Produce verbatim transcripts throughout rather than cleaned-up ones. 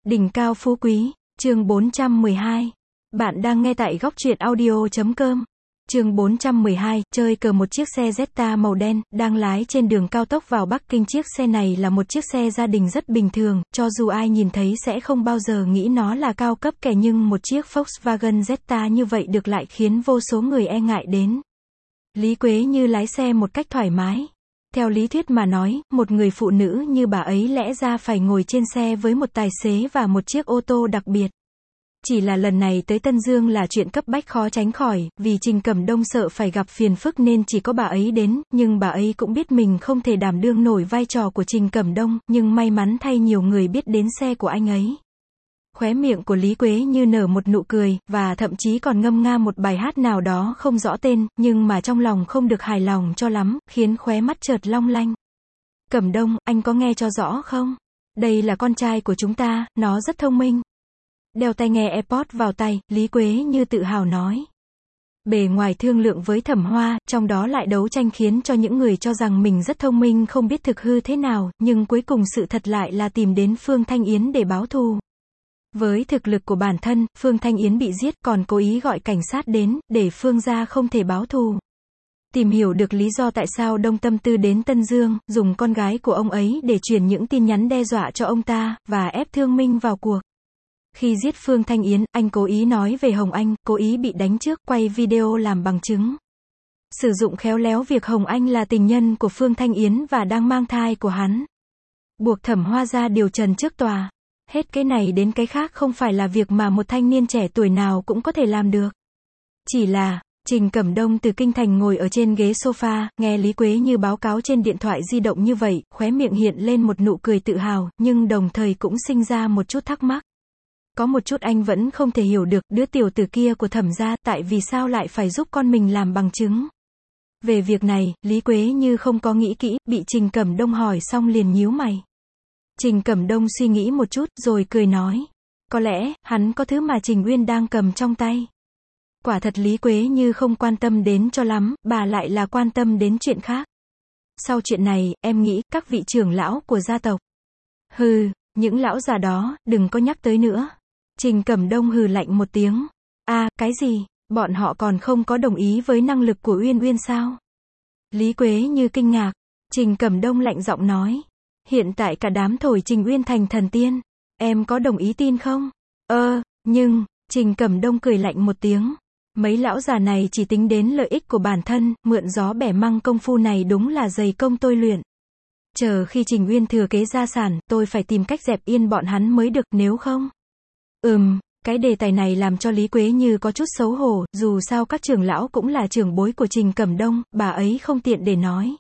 Đỉnh cao phú quý, chương bốn trăm mười hai. Bạn đang nghe tại góc truyện audio chấm com. Chương bốn trăm mười hai, chơi cờ. Một chiếc xe Jetta màu đen, đang lái trên đường cao tốc vào Bắc Kinh. Chiếc xe này là một chiếc xe gia đình rất bình thường, cho dù ai nhìn thấy sẽ không bao giờ nghĩ nó là cao cấp kẻ, nhưng một chiếc Volkswagen Jetta như vậy được lại khiến vô số người e ngại đến. Lý Quế Như lái xe một cách thoải mái. Theo lý thuyết mà nói, một người phụ nữ như bà ấy lẽ ra phải ngồi trên xe với một tài xế và một chiếc ô tô đặc biệt. Chỉ là lần này tới Tân Dương là chuyện cấp bách khó tránh khỏi, vì Trình Cẩm Đông sợ phải gặp phiền phức nên chỉ có bà ấy đến, nhưng bà ấy cũng biết mình không thể đảm đương nổi vai trò của Trình Cẩm Đông, nhưng may mắn thay nhiều người biết đến xe của anh ấy. Khóe miệng của Lý Quế Như nở một nụ cười, và thậm chí còn ngâm nga một bài hát nào đó không rõ tên, nhưng mà trong lòng không được hài lòng cho lắm, khiến khóe mắt chợt long lanh. Cẩm Đông, anh có nghe cho rõ không? Đây là con trai của chúng ta, nó rất thông minh. Đeo tai nghe AirPods vào tay, Lý Quế Như tự hào nói. Bề ngoài thương lượng với Thẩm Hoa, trong đó lại đấu tranh khiến cho những người cho rằng mình rất thông minh không biết thực hư thế nào, nhưng cuối cùng sự thật lại là tìm đến Phương Thanh Yến để báo thù. Với thực lực của bản thân, Phương Thanh Yến bị giết, còn cố ý gọi cảnh sát đến, để Phương gia không thể báo thù. Tìm hiểu được lý do tại sao Đông Tâm Tư đến Tân Dương, dùng con gái của ông ấy để truyền những tin nhắn đe dọa cho ông ta, và ép Thương Minh vào cuộc. Khi giết Phương Thanh Yến, anh cố ý nói về Hồng Anh, cố ý bị đánh trước, quay video làm bằng chứng. Sử dụng khéo léo việc Hồng Anh là tình nhân của Phương Thanh Yến và đang mang thai của hắn. Buộc Thẩm Hoa ra điều trần trước tòa. Hết cái này đến cái khác không phải là việc mà một thanh niên trẻ tuổi nào cũng có thể làm được. Chỉ là, Trình Cẩm Đông từ kinh thành ngồi ở trên ghế sofa, nghe Lý Quế Như báo cáo trên điện thoại di động như vậy, khóe miệng hiện lên một nụ cười tự hào, nhưng đồng thời cũng sinh ra một chút thắc mắc. Có một chút anh vẫn không thể hiểu được, đứa tiểu tử kia của Thẩm gia, tại vì sao lại phải giúp con mình làm bằng chứng. Về việc này, Lý Quế Như không có nghĩ kỹ, bị Trình Cẩm Đông hỏi xong liền nhíu mày. Trình Cẩm Đông suy nghĩ một chút, rồi cười nói. Có lẽ, hắn có thứ mà Trình Uyên đang cầm trong tay. Quả thật Lý Quế Như không quan tâm đến cho lắm, bà lại là quan tâm đến chuyện khác. Sau chuyện này, em nghĩ, các vị trưởng lão của gia tộc. Hừ, những lão già đó, đừng có nhắc tới nữa. Trình Cẩm Đông hừ lạnh một tiếng. À, cái gì? Bọn họ còn không có đồng ý với năng lực của Uyên Uyên sao? Lý Quế Như kinh ngạc. Trình Cẩm Đông lạnh giọng nói. Hiện tại cả đám thổi Trình Uyên thành thần tiên. Em có đồng ý tin không? Ơ, nhưng, Trình Cẩm Đông cười lạnh một tiếng. Mấy lão già này chỉ tính đến lợi ích của bản thân, mượn gió bẻ măng công phu này đúng là dày công tôi luyện. Chờ khi Trình Uyên thừa kế gia sản, tôi phải tìm cách dẹp yên bọn hắn mới được, nếu không. Ừm, cái đề tài này làm cho Lý Quế Như có chút xấu hổ, dù sao các trưởng lão cũng là trưởng bối của Trình Cẩm Đông, bà ấy không tiện để nói.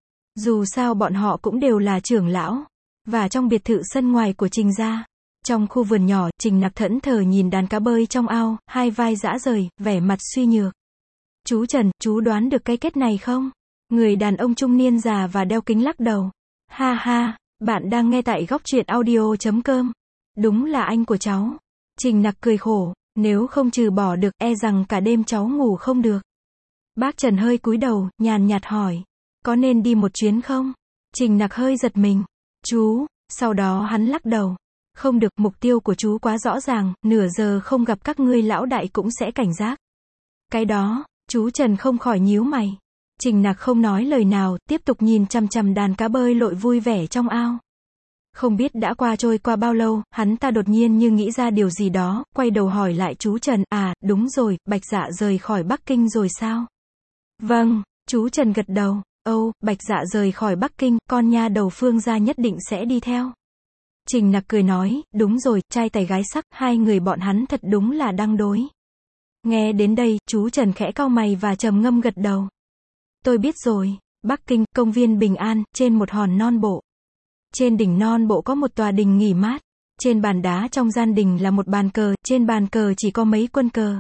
Dù sao bọn họ cũng đều là trưởng lão. Và trong biệt thự sân ngoài của Trình gia, trong khu vườn nhỏ, Trình Nặc thẫn thờ nhìn đàn cá bơi trong ao, hai vai rã rời, vẻ mặt suy nhược. Chú Trần, chú đoán được cái kết này không? Người đàn ông trung niên già và đeo kính lắc đầu. Ha ha, bạn đang nghe tại góc truyện audio chấm com. Đúng là anh của cháu. Trình Nặc cười khổ, nếu không trừ bỏ được, e rằng cả đêm cháu ngủ không được. Bác Trần hơi cúi đầu, nhàn nhạt hỏi. Có nên đi một chuyến không? Trình Nặc hơi giật mình. Chú, sau đó hắn lắc đầu. Không được, mục tiêu của chú quá rõ ràng, nửa giờ không gặp các ngươi lão đại cũng sẽ cảnh giác. Cái đó, chú Trần không khỏi nhíu mày. Trình Nặc không nói lời nào, tiếp tục nhìn chằm chằm đàn cá bơi lội vui vẻ trong ao. Không biết đã qua trôi qua bao lâu, hắn ta đột nhiên như nghĩ ra điều gì đó, quay đầu hỏi lại chú Trần, à, đúng rồi, Bạch Dạ rời khỏi Bắc Kinh rồi sao? Vâng, chú Trần gật đầu. Âu, Bạch Dạ rời khỏi Bắc Kinh, con nha đầu Phương gia nhất định sẽ đi theo. Trình Nặc cười nói, đúng rồi, trai tài gái sắc, hai người bọn hắn thật đúng là đăng đối. Nghe đến đây, chú Trần khẽ cau mày và trầm ngâm gật đầu. Tôi biết rồi. Bắc Kinh, công viên Bình An, trên một hòn non bộ. Trên đỉnh non bộ có một tòa đình nghỉ mát. Trên bàn đá trong gian đình là một bàn cờ, trên bàn cờ chỉ có mấy quân cờ.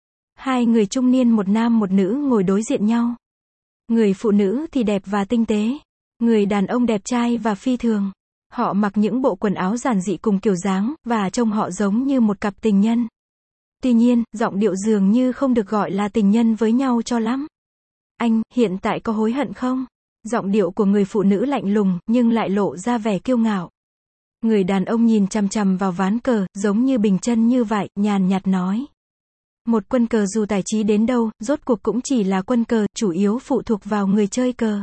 Hai người trung niên một nam một nữ ngồi đối diện nhau. Người phụ nữ thì đẹp và tinh tế. Người đàn ông đẹp trai và phi thường. Họ mặc những bộ quần áo giản dị cùng kiểu dáng, và trông họ giống như một cặp tình nhân. Tuy nhiên, giọng điệu dường như không được gọi là tình nhân với nhau cho lắm. Anh, hiện tại có hối hận không? Giọng điệu của người phụ nữ lạnh lùng, nhưng lại lộ ra vẻ kiêu ngạo. Người đàn ông nhìn chằm chằm vào ván cờ, giống như bình chân như vậy, nhàn nhạt nói. Một quân cờ dù tài trí đến đâu, rốt cuộc cũng chỉ là quân cờ, chủ yếu phụ thuộc vào người chơi cờ.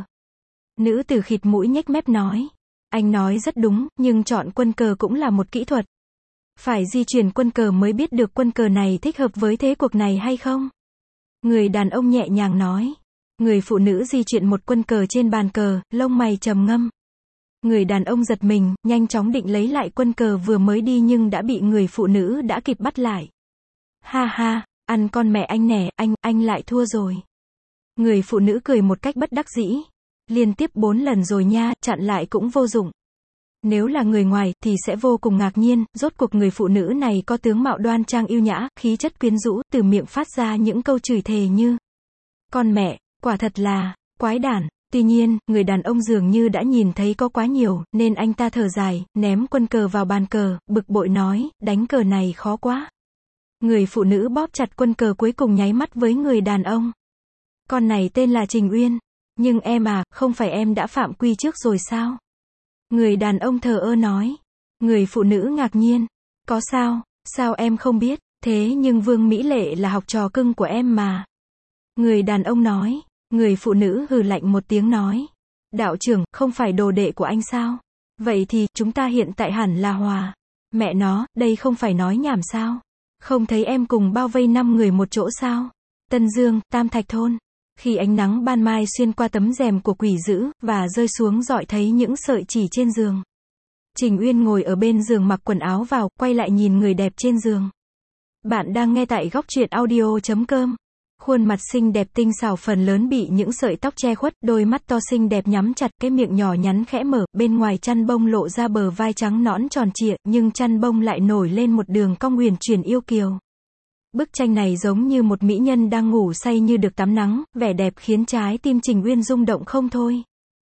Nữ tử khịt mũi nhếch mép nói. Anh nói rất đúng, nhưng chọn quân cờ cũng là một kỹ thuật. Phải di chuyển quân cờ mới biết được quân cờ này thích hợp với thế cuộc này hay không. Người đàn ông nhẹ nhàng nói. Người phụ nữ di chuyển một quân cờ trên bàn cờ, lông mày trầm ngâm. Người đàn ông giật mình, nhanh chóng định lấy lại quân cờ vừa mới đi nhưng đã bị người phụ nữ đã kịp bắt lại. Ha ha, ăn con mẹ anh nè, anh, anh lại thua rồi. Người phụ nữ cười một cách bất đắc dĩ. Liên tiếp bốn lần rồi nha, chặn lại cũng vô dụng. Nếu là người ngoài, thì sẽ vô cùng ngạc nhiên, rốt cuộc người phụ nữ này có tướng mạo đoan trang yêu nhã, khí chất quyến rũ, từ miệng phát ra những câu chửi thề như con mẹ, quả thật là quái đản. Tuy nhiên, người đàn ông dường như đã nhìn thấy có quá nhiều, nên anh ta thở dài, ném quân cờ vào bàn cờ, bực bội nói, đánh cờ này khó quá. Người phụ nữ bóp chặt quân cờ cuối cùng nháy mắt với người đàn ông. Con này tên là Trình Uyên. Nhưng em à, không phải em đã phạm quy trước rồi sao? Người đàn ông thờ ơ nói. Người phụ nữ ngạc nhiên. Có sao, sao em không biết, thế nhưng Vương Mỹ Lệ là học trò cưng của em mà. Người đàn ông nói. Người phụ nữ hừ lạnh một tiếng nói. Đạo trưởng, không phải đồ đệ của anh sao? Vậy thì, chúng ta hiện tại hẳn là hòa. Mẹ nó, đây không phải nói nhảm sao? Không thấy em cùng bao vây năm người một chỗ sao? Tân Dương, Tam Thạch Thôn. Khi ánh nắng ban mai xuyên qua tấm rèm của quỷ dữ, và rơi xuống rọi thấy những sợi chỉ trên giường. Trình Uyên ngồi ở bên giường mặc quần áo vào, quay lại nhìn người đẹp trên giường. Bạn đang nghe tại góc truyện audio chấm com. Khuôn mặt xinh đẹp tinh xảo phần lớn bị những sợi tóc che khuất, đôi mắt to xinh đẹp nhắm chặt, cái miệng nhỏ nhắn khẽ mở, bên ngoài chăn bông lộ ra bờ vai trắng nõn tròn trịa, nhưng chăn bông lại nổi lên một đường cong huyền chuyển yêu kiều. Bức tranh này giống như một mỹ nhân đang ngủ say như được tắm nắng, vẻ đẹp khiến trái tim Trình Uyên rung động không thôi.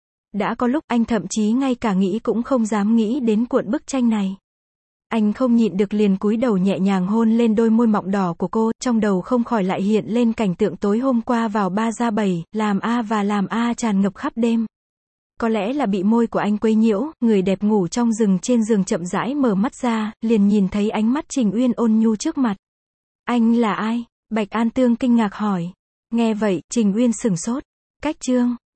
Đã có lúc anh thậm chí ngay cả nghĩ cũng không dám nghĩ đến cuộn bức tranh này. Anh không nhịn được liền cúi đầu nhẹ nhàng hôn lên đôi môi mọng đỏ của cô, trong đầu không khỏi lại hiện lên cảnh tượng tối hôm qua vào ba ra bảy, làm a và làm a tràn ngập khắp đêm. Có lẽ là bị môi của anh quấy nhiễu, người đẹp ngủ trong rừng trên giường chậm rãi mở mắt ra, liền nhìn thấy ánh mắt Trình Uyên ôn nhu trước mặt. Anh là ai? Bạch An Tương kinh ngạc hỏi. Nghe vậy, Trình Uyên sửng sốt. Cách Trương.